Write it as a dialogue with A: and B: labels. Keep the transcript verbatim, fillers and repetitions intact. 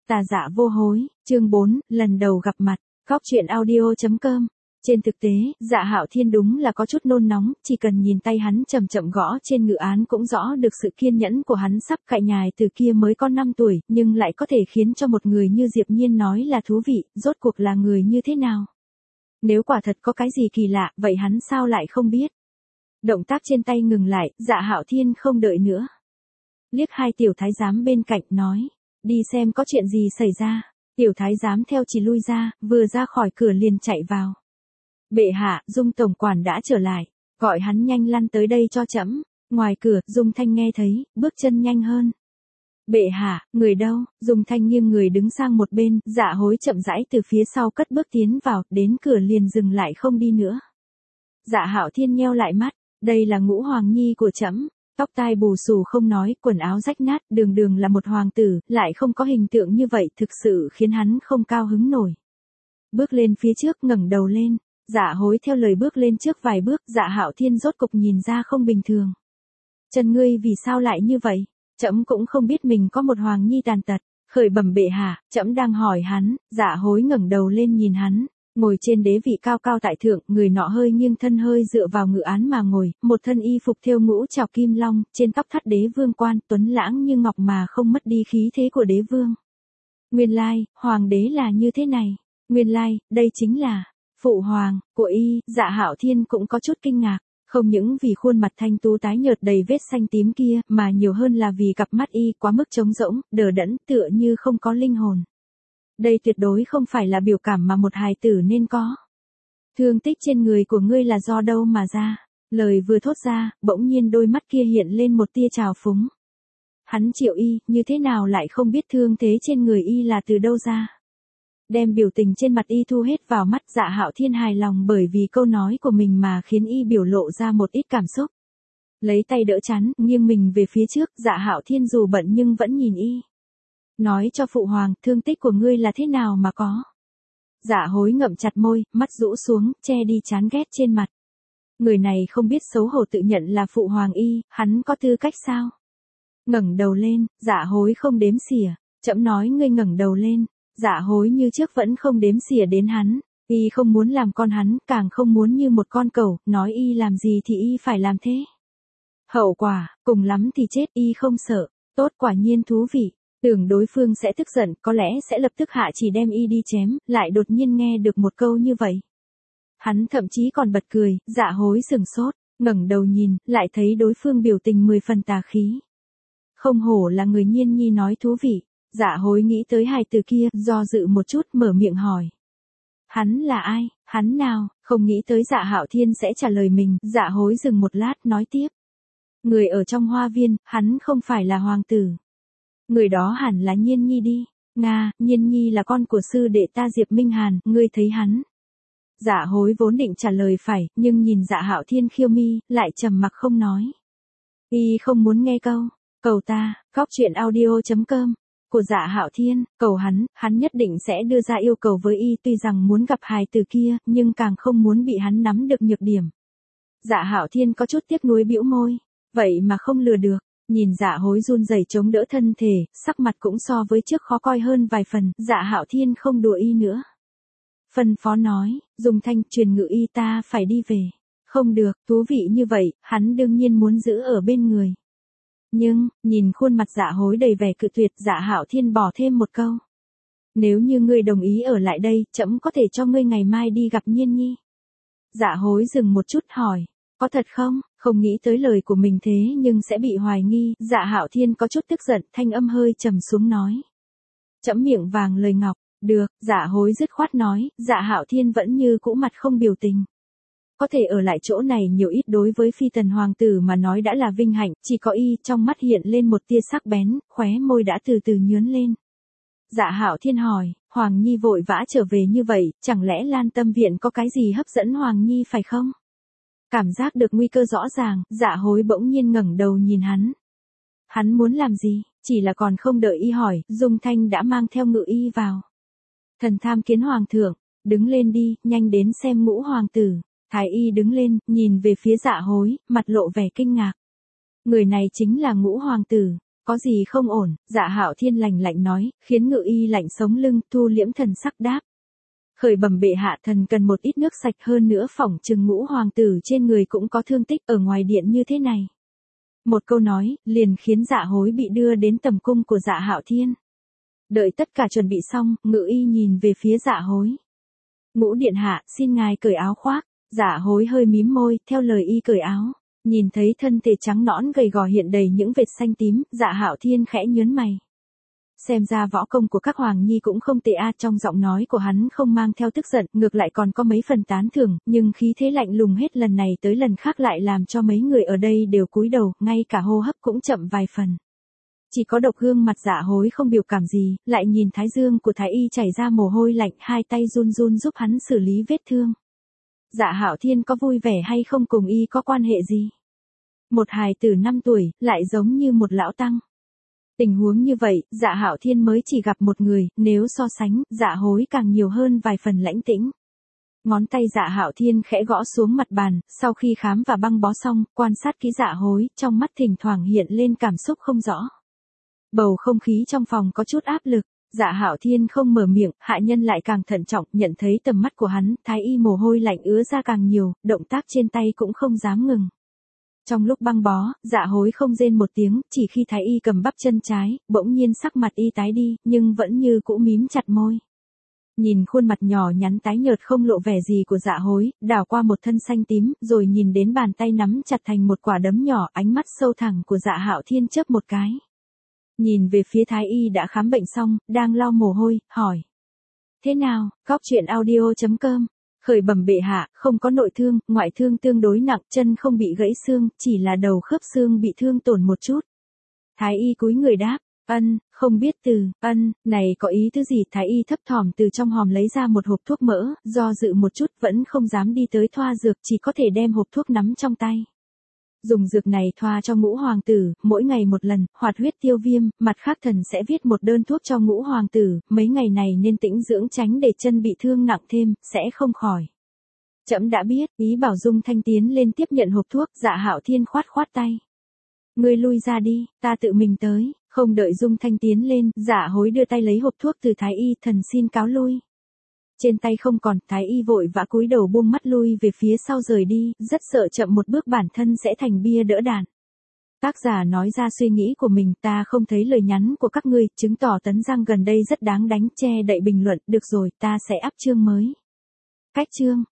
A: Tà Dạ Vô Hối, chương bốn, lần đầu gặp mặt, Góc Chuyện Audio chấm com. Trên thực tế, Dạ Hạo Thiên đúng là có chút nôn nóng, chỉ cần nhìn tay hắn chậm chậm gõ trên ngự án cũng rõ được sự kiên nhẫn của hắn sắp cạy nhài từ kia mới có năm tuổi, nhưng lại có thể khiến cho một người như Diệp Nhiên nói là thú vị, rốt cuộc là người như thế nào. Nếu quả thật có cái gì kỳ lạ, vậy hắn sao lại không biết. Động tác trên tay ngừng lại, Dạ Hạo Thiên không đợi nữa. Liếc hai tiểu thái giám bên cạnh nói, đi xem có chuyện gì xảy ra. Tiểu thái giám theo chỉ lui ra, vừa ra khỏi cửa liền chạy vào. Bệ hạ, Dung tổng quản đã trở lại, gọi hắn nhanh lăn tới đây cho trẫm. Ngoài cửa, Dung Thanh nghe thấy, bước chân nhanh hơn. Bệ hạ, người đâu? Dung Thanh nghiêng người đứng sang một bên, Dạ Hối chậm rãi từ phía sau cất bước tiến vào, đến cửa liền dừng lại không đi nữa. Dạ Hạo Thiên nheo lại mắt, đây là Ngũ Hoàng Nhi của trẫm. Tóc tai bù xù không nói, quần áo rách nát, đường đường là một hoàng tử, lại không có hình tượng như vậy, thực sự khiến hắn không cao hứng nổi. Bước lên phía trước, ngẩng đầu lên, Dạ Hối theo lời bước lên trước vài bước, Dạ Hạo Thiên rốt cục nhìn ra không bình thường. Chân ngươi vì sao lại như vậy? Trẫm cũng không biết mình có một hoàng nhi tàn tật. Khởi bẩm bệ hạ, trẫm đang hỏi hắn. Dạ Hối ngẩng đầu lên nhìn hắn. Ngồi trên đế vị cao cao tại thượng, người nọ hơi nghiêng thân hơi dựa vào ngự án mà ngồi, một thân y phục thêu ngũ trảo kim long, trên tóc thắt đế vương quan, tuấn lãng như ngọc mà không mất đi khí thế của đế vương. Nguyên lai, hoàng đế là như thế này. Nguyên lai, đây chính là phụ hoàng của y. Dạ Hạo Thiên cũng có chút kinh ngạc, không những vì khuôn mặt thanh tú tái nhợt đầy vết xanh tím kia, mà nhiều hơn là vì cặp mắt y quá mức trống rỗng, đờ đẫn, tựa như không có linh hồn. Đây tuyệt đối không phải là biểu cảm mà một hài tử nên có. Thương tích trên người của ngươi là do đâu mà ra? Lời vừa thốt ra, bỗng nhiên đôi mắt kia hiện lên một tia trào phúng. Hắn Triệu Y, như thế nào lại không biết thương thế trên người y là từ đâu ra? Đem biểu tình trên mặt y thu hết vào mắt. Dạ Hạo Thiên hài lòng bởi vì câu nói của mình mà khiến y biểu lộ ra một ít cảm xúc. Lấy tay đỡ chán, nghiêng mình về phía trước, Dạ Hạo Thiên dù bận nhưng vẫn nhìn y. Nói cho phụ hoàng, thương tích của ngươi là thế nào mà có. Dạ Hối ngậm chặt môi, mắt rũ xuống, che đi chán ghét trên mặt. Người này không biết xấu hổ tự nhận là phụ hoàng y, hắn có tư cách sao? Ngẩng đầu lên, Dạ Hối không đếm xỉa, trẫm nói ngươi ngẩng đầu lên. Dạ Hối như trước vẫn không đếm xỉa đến hắn, y không muốn làm con hắn, càng không muốn như một con cẩu, nói y làm gì thì y phải làm thế. Hậu quả, cùng lắm thì chết, y không sợ. Tốt, quả nhiên thú vị. Tưởng đối phương sẽ tức giận, có lẽ sẽ lập tức hạ chỉ đem y đi chém, lại đột nhiên nghe được một câu như vậy. Hắn thậm chí còn bật cười. Dạ Hối sừng sốt, ngẩng đầu nhìn, lại thấy đối phương biểu tình mười phần tà khí. Không hổ là người Nhiên Nhi nói thú vị. Dạ Hối nghĩ tới hài từ kia, do dự một chút, mở miệng hỏi. Hắn là ai? Hắn nào? Không nghĩ tới Dạ Hạo Thiên sẽ trả lời mình. Dạ Hối dừng một lát, nói tiếp. Người ở trong hoa viên, hắn không phải là hoàng tử. Người đó hẳn là Nhiên Nhi đi. Nga, Nhiên Nhi là con của sư đệ ta Diệp Minh Hàn, ngươi thấy hắn. Dạ Hối vốn định trả lời phải, nhưng nhìn Dạ Hạo Thiên khiêu mi, lại trầm mặc không nói. Y không muốn nghe câu, cầu ta, Góc Chuyện Audio chấm com. Của Dạ Hạo Thiên, cầu hắn, hắn nhất định sẽ đưa ra yêu cầu với y, tuy rằng muốn gặp hài từ kia, nhưng càng không muốn bị hắn nắm được nhược điểm. Dạ Hạo Thiên có chút tiếc nuối bĩu môi, vậy mà không lừa được. Nhìn Dạ Hối run rẩy chống đỡ thân thể, sắc mặt cũng so với trước khó coi hơn vài phần. Dạ Hạo Thiên không đùa y nữa. Phân phó nói, Dung Thanh, truyền ngự y ta phải đi về. Không được, thú vị như vậy, hắn đương nhiên muốn giữ ở bên người. Nhưng, nhìn khuôn mặt Dạ Hối đầy vẻ cự tuyệt, Dạ Hạo Thiên bỏ thêm một câu. Nếu như ngươi đồng ý ở lại đây, trẫm có thể cho ngươi ngày mai đi gặp Nhiên Nhi. Dạ Hối dừng một chút hỏi, có thật không? Không nghĩ tới lời của mình thế nhưng sẽ bị hoài nghi. Dạ Hạo Thiên có chút tức giận, thanh âm hơi trầm xuống nói. Trẫm miệng vàng lời ngọc, được. Dạ Hối dứt khoát nói. Dạ Hạo Thiên vẫn như cũ mặt không biểu tình. Có thể ở lại chỗ này nhiều ít đối với phi tần hoàng tử mà nói đã là vinh hạnh, chỉ có y, trong mắt hiện lên một tia sắc bén, khóe môi đã từ từ nhướn lên. Dạ Hạo Thiên hỏi, Hoàng Nhi vội vã trở về như vậy, chẳng lẽ Lan Tâm Viện có cái gì hấp dẫn Hoàng Nhi phải không? Cảm giác được nguy cơ rõ ràng, Dạ Hối bỗng nhiên ngẩng đầu nhìn hắn. Hắn muốn làm gì? Chỉ là còn không đợi y hỏi, Dung Thanh đã mang theo ngự y vào. Thần tham kiến hoàng thượng, đứng lên đi, nhanh đến xem Ngũ hoàng tử. Thái y đứng lên, nhìn về phía Dạ Hối, mặt lộ vẻ kinh ngạc. Người này chính là Ngũ hoàng tử. có gì không ổn, Dạ Hạo Thiên lạnh lạnh nói, khiến Ngự Y lạnh sống lưng, thu liễm thần sắc đáp. Khởi bẩm bệ hạ, thần cần một ít nước sạch, hơn nữa phỏng chừng Ngũ hoàng tử trên người cũng có thương tích, ở ngoài điện như thế này. Một câu nói, liền khiến Dạ Hối bị đưa đến tầm cung của Dạ Hạo Thiên. Đợi tất cả chuẩn bị xong, Ngự Y nhìn về phía Dạ Hối. Ngũ điện hạ, xin ngài cởi áo khoác. Dạ Hối hơi mím môi, theo lời y cởi áo. Nhìn thấy thân thể trắng nõn gầy gò hiện đầy những vệt xanh tím, Dạ Hạo Thiên khẽ nhớn mày. Xem ra võ công của các hoàng nhi cũng không tệ a. Trong giọng nói của hắn không mang theo tức giận, ngược lại còn có mấy phần tán thưởng, nhưng khí thế lạnh lùng hết lần này tới lần khác lại làm cho mấy người ở đây đều cúi đầu, ngay cả hô hấp cũng chậm vài phần. Chỉ có Độc gương mặt Dạ Hối không biểu cảm gì, lại nhìn thái dương của thái y chảy ra mồ hôi lạnh, hai tay run run giúp hắn xử lý vết thương. Dạ Hạo Thiên có vui vẻ hay không cùng y có quan hệ gì? Một hài tử năm tuổi, lại giống như một lão tăng. Tình huống như vậy, Dạ Hạo Thiên mới chỉ gặp một người, nếu so sánh, Dạ Hối càng nhiều hơn vài phần lãnh tĩnh. Ngón tay Dạ Hạo Thiên khẽ gõ xuống mặt bàn, sau khi khám và băng bó xong, quan sát kỹ Dạ Hối, trong mắt thỉnh thoảng hiện lên cảm xúc không rõ. Bầu không khí trong phòng có chút áp lực, Dạ Hạo Thiên không mở miệng, hạ nhân lại càng thận trọng, nhận thấy tầm mắt của hắn, thái y mồ hôi lạnh ứa ra càng nhiều, động tác trên tay cũng không dám ngừng. Trong lúc băng bó, Dạ Hối không rên một tiếng, chỉ khi thái y cầm bắp chân trái, bỗng nhiên sắc mặt y tái đi, nhưng vẫn như cũ mím chặt môi. Nhìn khuôn mặt nhỏ nhắn tái nhợt không lộ vẻ gì của Dạ Hối, đảo qua một thân xanh tím, rồi nhìn đến bàn tay nắm chặt thành một quả đấm nhỏ, ánh mắt sâu thẳm của Dạ Hạo Thiên chớp một cái. Nhìn về phía thái y đã khám bệnh xong, đang lau mồ hôi, hỏi. Thế nào, Cóc Truyện Audio chấm com. Khởi bẩm bệ hạ, không có nội thương, ngoại thương tương đối nặng, chân không bị gãy xương, chỉ là đầu khớp xương bị thương tổn một chút. Thái y cúi người đáp, ân, không biết từ, ân, này có ý thứ gì? Thái y thấp thỏm từ trong hòm lấy ra một hộp thuốc mỡ, do dự một chút vẫn không dám đi tới thoa dược, chỉ có thể đem hộp thuốc nắm trong tay. Dùng dược này thoa cho Ngũ hoàng tử, mỗi ngày một lần, hoạt huyết tiêu viêm, mặt khác thần sẽ viết một đơn thuốc cho Ngũ hoàng tử, mấy ngày này nên tĩnh dưỡng tránh để chân bị thương nặng thêm, sẽ không khỏi. Trẫm đã biết, ý bảo Dung Thanh tiến lên tiếp nhận hộp thuốc, Dạ Hạo Thiên khoát khoát tay. Ngươi lui ra đi, ta tự mình tới, không đợi Dung Thanh tiến lên, Dạ Hối đưa tay lấy hộp thuốc từ thái y, thần xin cáo lui. Trên tay không còn, thái y vội vã cúi đầu buông mắt lui về phía sau rời đi, rất sợ chậm một bước bản thân sẽ thành bia đỡ đạn. Tác giả nói ra suy nghĩ của mình, ta không thấy lời nhắn của các ngươi, chứng tỏ Tấn Giang gần đây rất đáng đánh, che đậy bình luận, được rồi, ta sẽ up chương mới. Cách chương.